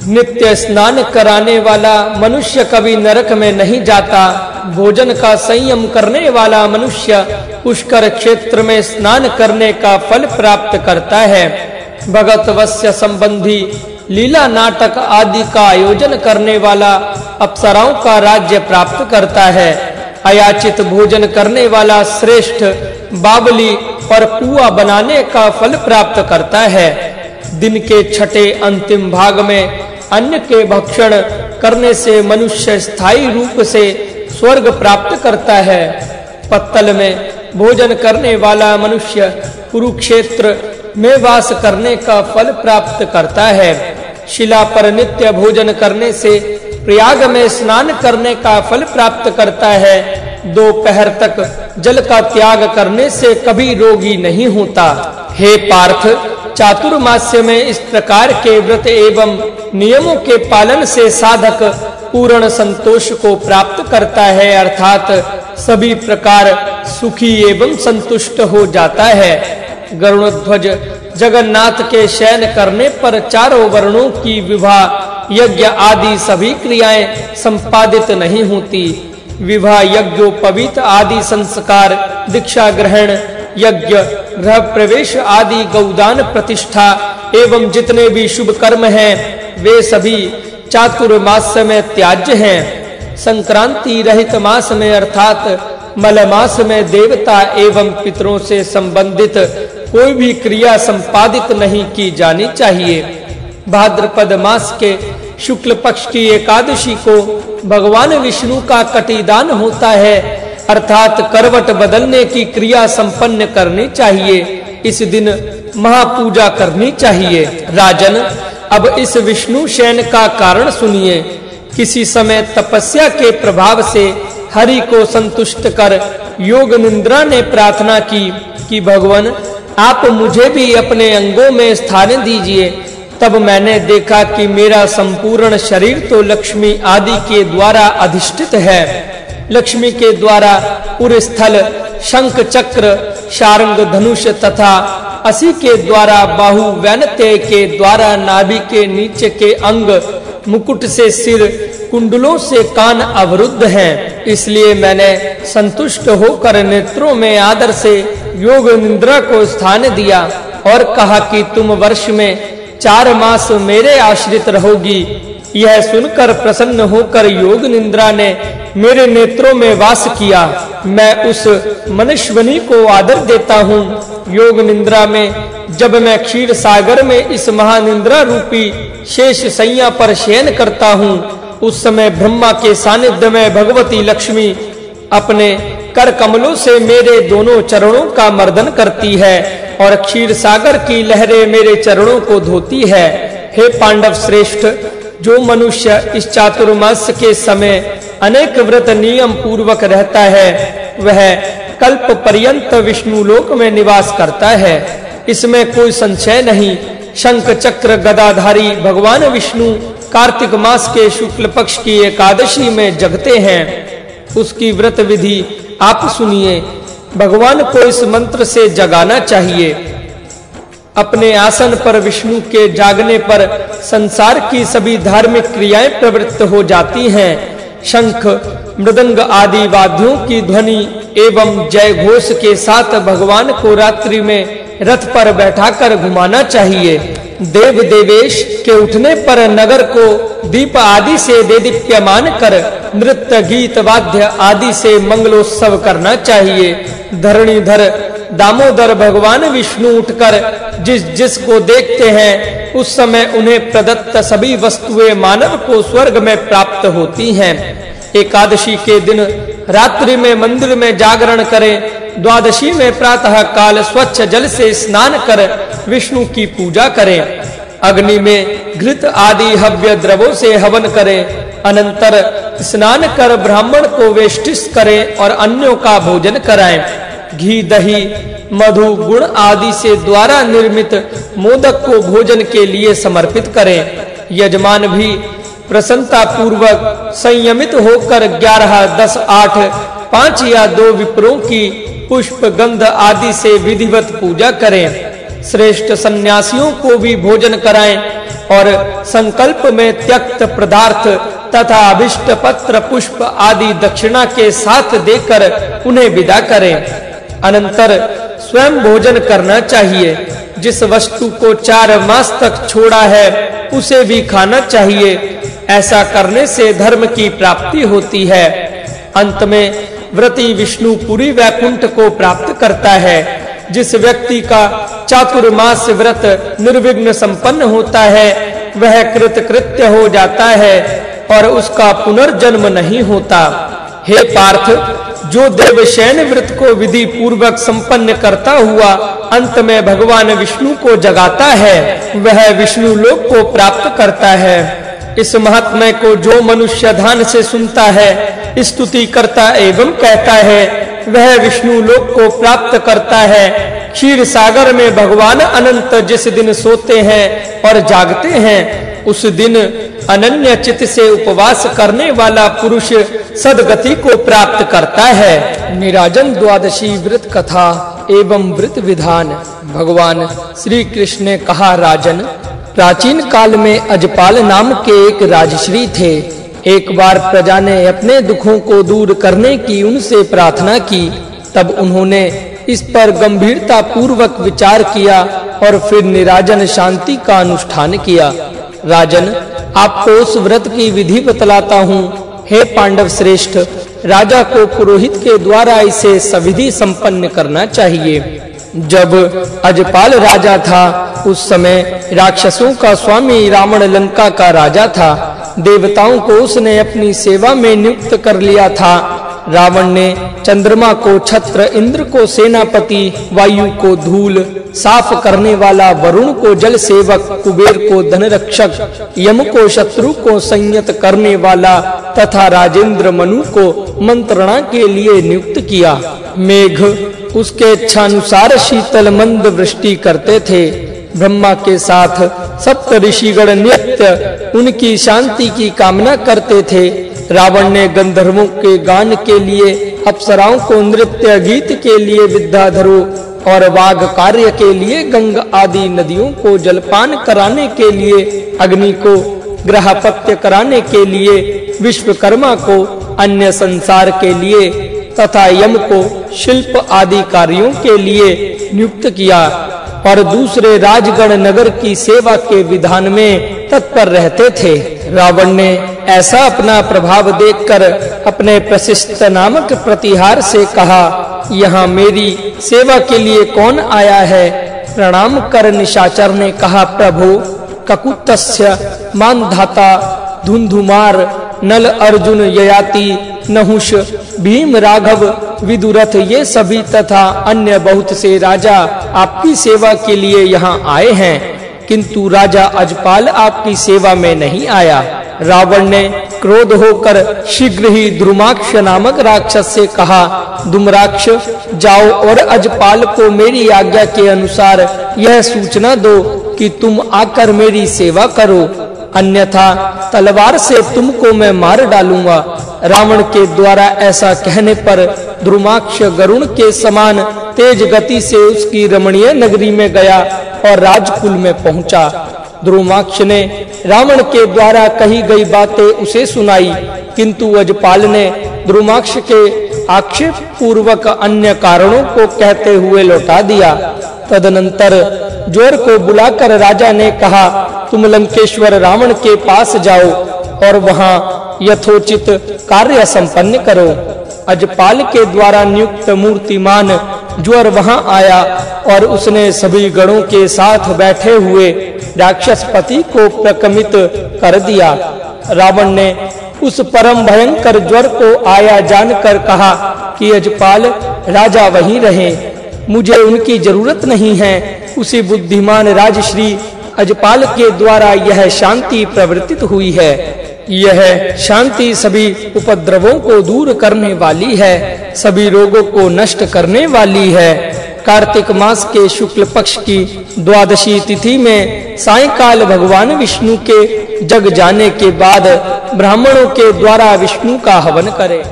नित्य स्नान कराने वाला मनुष्य कभी नरक में नहीं जाता। भोजन का संयम करने वाला मनुष्य पुष्कर क्षेत्र में स्नान करने का फल प्राप्त करता है। भगत वश्य संबंधी लीला नाटक आदि का आयोजन करने वाला अप्सराओं का राज्य प्राप्त करता है। अयाचित भोजन करने वाला श्रेष्ठ बावली और पुआ बनाने का फल प्राप्त करता है। दिन के छठे अंतिम भाग में अन्न के भक्षण करने से मनुष्य स्थायी रूप से स्वर्ग प्राप्त करता है। पत्तल में भोजन करने वाला मनुष्य कुरुक्षेत्र में वास करने का फल प्राप्त करता है। शिला पर नित्य भोजन करने से प्रयाग में स्नान करने का फल प्राप्त करता है। दोपहर तक जल का त्याग करने से कभी रोगी नहीं होता। हे पार्थ, चातुर्मास्य में इस प्रकार के व्रत एवं नियमों के पालन से साधक पूर्ण संतोष को प्राप्त करता है, अर्थात सभी प्रकार सुखी एवं संतुष्ट हो जाता है। गरुड़ध्वज जगन्नाथ के शयन करने पर चारों वर्णों की विवाह यज्ञ आदि सभी क्रियाएं संपादित नहीं होती। विवाह यज्ञोपवीत आदि संस्कार, दीक्षा ग्रहण, यज्ञ, गृह प्रवेश आदि, गौदान, प्रतिष्ठा एवं जितने भी शुभ कर्म हैं वे सभी चातुर्मास में त्याज्य हैं। संक्रांति रहित मास में अर्थात मल मास में देवता एवं पितरों से संबंधित कोई भी क्रिया संपादित नहीं की जानी चाहिए। भाद्रपद मास के शुक्ल पक्ष की एकादशी को भगवान विष्णु का कटिदान होता है, अर्थात करवट बदलने की क्रिया संपन्न करनी चाहिए। इस दिन महापूजा करनी चाहिए। राजन, अब इस विष्णु शयन का कारण सुनिए। किसी समय तपस्या के प्रभाव से हरि को संतुष्ट कर योग निद्रा ने प्रार्थना की कि भगवान आप मुझे भी अपने अंगों में स्थान दीजिए। तब मैंने देखा कि मेरा संपूर्ण शरीर तो लक्ष्मी आदि के द्वारा अधिष्ठित है। लक्ष्मी के द्वारा पुरस्थल, शंख चक्र, शारंग धनुष तथा असी के द्वारा बाहु, वैनतेय के द्वारा नाभि के नीचे के अंग, मुकुट से सिर, कुंडलों से कान अवरुद्ध हैं। इसलिए मैंने संतुष्ट होकर नेत्रों में आदर से योग निद्रा को स्थान दिया और कहा कि तुम वर्ष में 4 मास मेरे आश्रित रहोगी। यह सुनकर प्रसन्न होकर योग निद्रा ने मेरे नेत्रों में वास किया। मैं उस मनुष्यवनी को आदर देता हूँ। योग निद्रा में जब मैं क्षीर सागर में इस महानिद्रा रूपी शेष सैया पर शयन करता हूँ, उस समय ब्रह्मा के सानिध्य में भगवती लक्ष्मी अपने कर कमलों से मेरे दोनों चरणों का मर्दन करती है और क्षीर सागर की लहरें मेरे चरणों को धोती है। हे पांडव श्रेष्ठ, जो मनुष्य इस चातुर्मास के समय अनेक व्रत नियम पूर्वक रहता है वह कल्प पर्यंत विष्णु लोक में निवास करता है, इसमें कोई संशय नहीं। शंख चक्र गदाधारी भगवान विष्णु कार्तिक मास के शुक्ल पक्ष की एकादशी में जगते हैं। उसकी व्रत विधि आप सुनिए। भगवान को इस मंत्र से जगाना चाहिए। अपने आसन पर विष्णु के जागने पर संसार की सभी धार्मिक क्रियाएं प्रवृत्त हो जाती हैं। शंख, मृदंग आदि वाद्यों की ध्वनि एवं जय घोष के साथ भगवान को रात्रि में रथ पर बैठाकर घुमाना चाहिए। देव देवेश के उठने पर नगर को दीप आदि से देदीप्यमान कर नृत्य, गीत, वाद्य आदि से मंगलोत्सव करना चाहिए। धरणीधर दामोदर भगवान विष्णु उठकर जिस को देखते हैं उस समय उन्हें प्रदत्त सभी वस्तुएं मानव को स्वर्ग में प्राप्त होती हैं। एकादशी के दिन रात्रि में मंदिर में जागरण करें। द्वादशी में प्रातः काल स्वच्छ जल से स्नान कर विष्णु की पूजा करें। अग्नि में घृत आदि हव्य द्रवों से हवन करें। अनंतर स्नान कर ब्राह्मण को वेष्टिस करें और अन्यों का भोजन कराएं। घी, दही, मधु, गुड़ आदि से द्वारा निर्मित मोदक को भोजन के लिए समर्पित करें। यजमान भी प्रसन्नता पूर्वक संयमित होकर 11, 10, 8, 5 या 2 विप्रों की पुष्प, गंध आदि से विधिवत पूजा करें। श्रेष्ठ सन्यासियों को भी भोजन कराएं। और संकल्प में त्यक्त पदार्थ तथा अभिष्ट पत्र पुष्प आदि दक्षिणा के साथ देकर उन्हें विदा करें। अनंतर स्वयं भोजन करना चाहिए। जिस वस्तु को 4 मास तक छोड़ा है उसे भी खाना चाहिए। ऐसा करने से धर्म की प्राप्ति होती है। अंत में व्रती विष्णु पुरी वैकुंठ को प्राप्त करता है। जिस व्यक्ति का चातुर्मास व्रत निर्विघ्न संपन्न होता है वह कृतकृत्य हो जाता है और उसका पुनर्जन्म नहीं होता। हे पार्थ, जो देवशयन व्रत को विधि पूर्वक संपन्न करता हुआ अंत में भगवान विष्णु को जगाता है वह विष्णु लोक को प्राप्त करता है। इस महात्म्य को जो मनुष्य ध्यान से सुनता है, स्तुति करता एवं कहता है, वह विष्णु लोक को प्राप्त करता है। क्षीर सागर में भगवान अनंत जिस दिन सोते हैं और जागते हैं उस दिन अनन्य चित्त से उपवास करने वाला पुरुष सदगति को प्राप्त करता है। निराजन द्वादशी व्रत कथा एवं व्रत विधान। भगवान श्री कृष्ण ने कहा, राजन, प्राचीन काल में अजपाल नाम के एक राजश्री थे। एक बार प्रजा ने अपने दुखों को दूर करने की उनसे प्रार्थना की। तब उन्होंने इस पर गंभीरता पूर्वक विचार किया और फिर निराजन शांति का अनुष्ठान किया। राजन, आपको उस व्रत की विधि बतलाता हूँ। हे पांडव श्रेष्ठ, राजा को पुरोहित के द्वारा इसे सविधि संपन्न करना चाहिए। जब अजपाल राजा था उस समय राक्षसों का स्वामी रावण लंका का राजा था। देवताओं को उसने अपनी सेवा में नियुक्त कर लिया था। रावण ने चंद्रमा को छत्र, इंद्र को सेनापति, वायु को धूल, साफ करने वाला वरुण को जल सेवक, कुबेर को धन रक्षक, यम को शत्रु को संयत करने वाला तथा राजेंद्र मनु को मंत्रणा के लिए नियुक्त किया। मेघ उसके इच्छानुसार शीतल मंद वृष्टि करते थे। ब्रह्मा के साथ सप्त ऋषिगण नित्य उनकी शांति की कामना करते थे। रावण ने गंधर्वों के गान के लिए, अप्सराओं को नृत्य गीत के लिए विद्याधरों और वाग कार्य के लिए गंगा आदि नदियों को जलपान कराने के लिए, अग्नि को ग्रहपत्य कराने के लिए, विश्वकर्मा को अन्य संसार के लिए तथा यम को शिल्प आदि कार्यों के लिए नियुक्त किया और दूसरे राजगण नगर की सेवा के विधान में तत्पर रहते थे। रावण ने ऐसा अपना प्रभाव देखकर अपने प्रशिष्ट नामक प्रतिहार से कहा, यहाँ मेरी सेवा के लिए कौन आया है? प्रणाम कर निशाचर ने कहा, प्रभु, ककुत्स्य, मानधाता, धुंधुमार, नल, अर्जुन, ययाति, नहुष, भीम, राघव, विदुरथ ये सभी तथा अन्य बहुत से राजा आपकी सेवा के लिए यहाँ आए हैं, किंतु राजा अजपाल आपकी सेवा में नहीं आया। रावण ने क्रोध होकर शीघ्र ही द्रुमाक्ष नामक राक्षस से कहा, दुमराक्ष, जाओ और अजपाल को मेरी आज्ञा के अनुसार यह सूचना दो कि तुम आकर मेरी सेवा करो, अन्यथा तलवार से तुमको मैं मार डालूंगा। रावण के द्वारा ऐसा कहने पर द्रुमाक्ष गरुण के समान तेज गति से उसकी रमणीय नगरी में गया और राजकुल में पहुंचा। द्रुमाक्ष ने रावण के द्वारा कही गई बातें उसे सुनाई, किंतु अजपाल ने द्रुमाक्ष के आक्षेप पूर्वक अन्य कारणों को कहते हुए लौटा दिया। तदनंतर जोर को बुलाकर राजा ने कहा, तुम लंकेश्वर रावण के पास जाओ और वहां यथोचित कार्य संपन्न करो। अजपाल के द्वारा नियुक्त मूर्तिमान ज्वर वहां आया और उसने सभी गणों के साथ बैठे हुए राक्षसपति को प्रकमित कर दिया। रावण ने उस परम भयंकर ज्वर को आया जानकर कहा कि अजपाल राजा वहीं रहे, मुझे उनकी जरूरत नहीं है। उसी बुद्धिमान राजश्री अजपाल के द्वारा यह शांति प्रवर्तित हुई है। यह शांति सभी उपद्रवों को दूर करने वाली है, सभी रोगों को नष्ट करने वाली है। कार्तिक मास के शुक्ल पक्ष की द्वादशी तिथि में सायंकाल भगवान विष्णु के जग जाने के बाद ब्राह्मणों के द्वारा विष्णु का हवन करें।